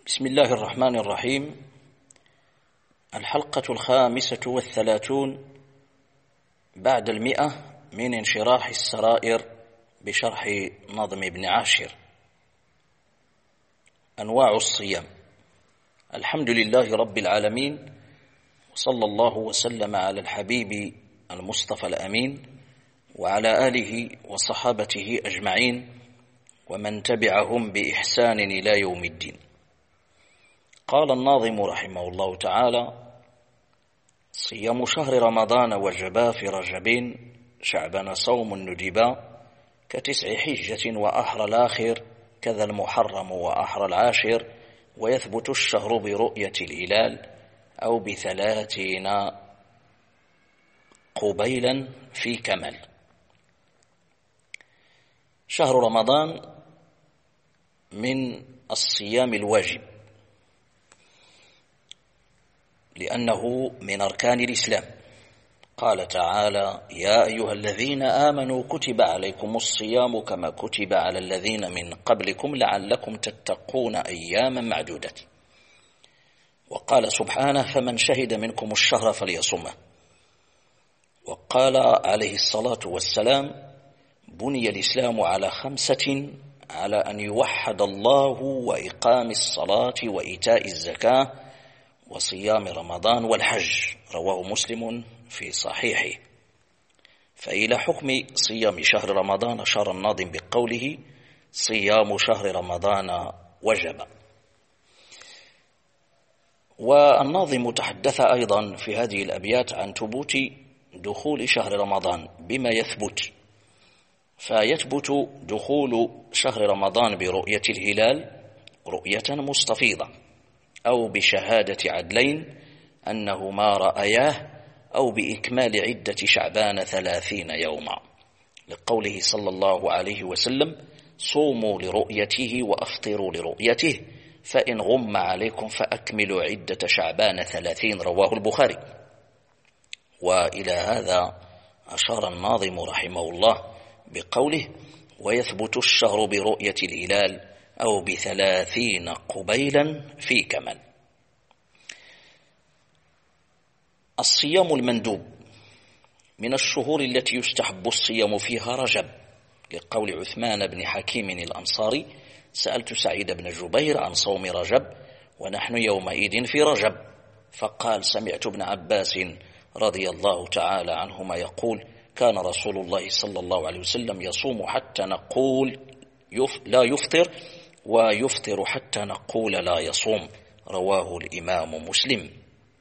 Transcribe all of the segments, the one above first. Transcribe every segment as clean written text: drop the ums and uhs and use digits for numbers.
بسم الله الرحمن الرحيم. الحلقة 35 بعد 100 من انشراح السرائر بشرح نظم ابن عاشر. أنواع الصيام. الحمد لله رب العالمين، وصلى الله وسلم على الحبيب المصطفى الأمين وعلى آله وصحابته أجمعين ومن تبعهم بإحسان إلى يوم الدين. قال الناظم رحمه الله تعالى: صيام شهر رمضان وجبا في رجب، شعبان صوم ندبا، كتسع حجة وأحرى الآخر، كذا المحرم وأحرى العاشر، ويثبت الشهر برؤية الهلال أو ب30 قبيلا في كمل. شهر رمضان من الصيام الواجب، لأنه من أركان الإسلام. قال تعالى: يا أيها الذين آمنوا كتب عليكم الصيام كما كتب على الذين من قبلكم لعلكم تتقون أياما معدودة. وقال سبحانه: فمن شهد منكم الشهر فليصمه. وقال عليه الصلاة والسلام: بني الإسلام على 5: على أن يوحد الله، وإقام الصلاة، وإيتاء الزكاة، وصيام رمضان والحج. رواه مسلم في صحيحه. فإلى حكم صيام شهر رمضان أشار الناظم بقوله: صيام شهر رمضان وجب. والناظم تحدث أيضا في هذه الأبيات عن ثبوت دخول شهر رمضان بما يثبت، فيثبت دخول شهر رمضان برؤية الهلال رؤية مستفيضة، أو بشهادة عدلين أنهما رأياه، أو بإكمال عدة شعبان 30 يوما، لقوله صلى الله عليه وسلم: صوموا لرؤيته وأفطروا لرؤيته، فإن غم عليكم فأكملوا عدة شعبان 30. رواه البخاري. وإلى هذا أشار الناظم رحمه الله بقوله: ويثبت الشهر برؤية الهلال أو ب30 قبيلا في كمل. الصيام المندوب. من الشهور التي يستحب الصيام فيها رجب، لقول عثمان بن حكيم الأنصاري: سألت سعيد بن جبير عن صوم رجب ونحن يومئذ في رجب، فقال: سمعت ابن عباس رضي الله تعالى عنهما يقول: كان رسول الله صلى الله عليه وسلم يصوم حتى نقول لا يفطر، ويفطر حتى نقول لا يصوم. رواه الإمام مسلم.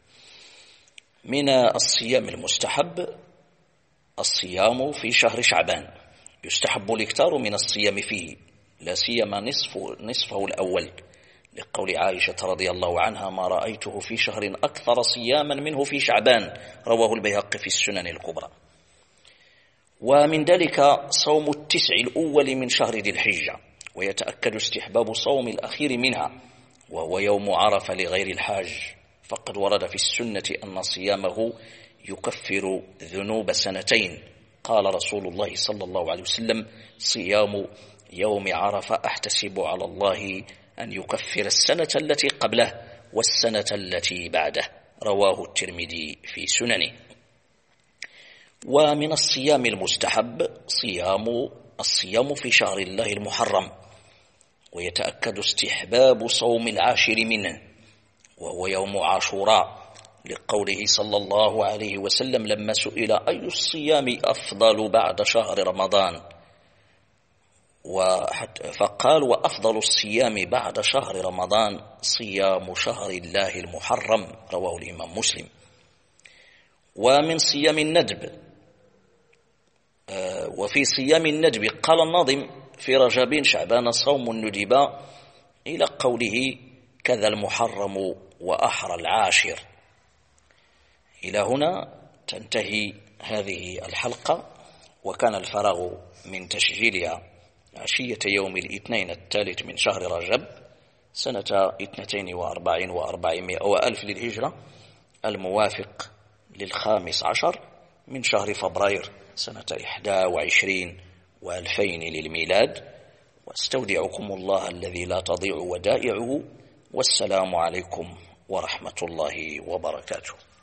من الصيام المستحب الصيام في شهر شعبان، يستحب الاكثار من الصيام فيه، لا سيما نصفه الأول، لقول عائشة رضي الله عنها: ما رأيته في شهر أكثر صياما منه في شعبان. رواه البيهقي في السنن الكبرى. ومن ذلك صوم 9 الأول من شهر ذي الحجة، ويتأكد استحباب صوم الأخير منها، وهو يوم عرفة لغير الحاج، فقد ورد في السنة أن صيامه يكفر ذنوب 2. قال رسول الله صلى الله عليه وسلم: صيام يوم عرفة أحتسب على الله أن يكفر السنة التي قبله والسنة التي بعده. رواه الترمذي في سننه. ومن الصيام المستحب الصيام في شهر الله المحرم، ويتأكد استحباب صوم العاشر منه، وهو يوم عاشوراء، لقوله صلى الله عليه وسلم لما سئل: أي الصيام أفضل بعد شهر رمضان؟ فقال: وأفضل الصيام بعد شهر رمضان صيام شهر الله المحرم. رواه الإمام مسلم. ومن صيام الندب، وفي صيام الندب قال الناظم: في رجب شعبان صوم ندبا، إلى قوله: كذا المحرم وأحرى العاشر. إلى هنا تنتهي هذه الحلقة، وكان الفراغ من تسجيلها عشية يوم الاثنين 3 من شهر رجب سنة 42 و400 وألف للهجرة، الموافق 15 من شهر فبراير سنة 21 و2000 للميلاد. واستودعكم الله الذي لا تضيع ودائعه، والسلام عليكم ورحمة الله وبركاته.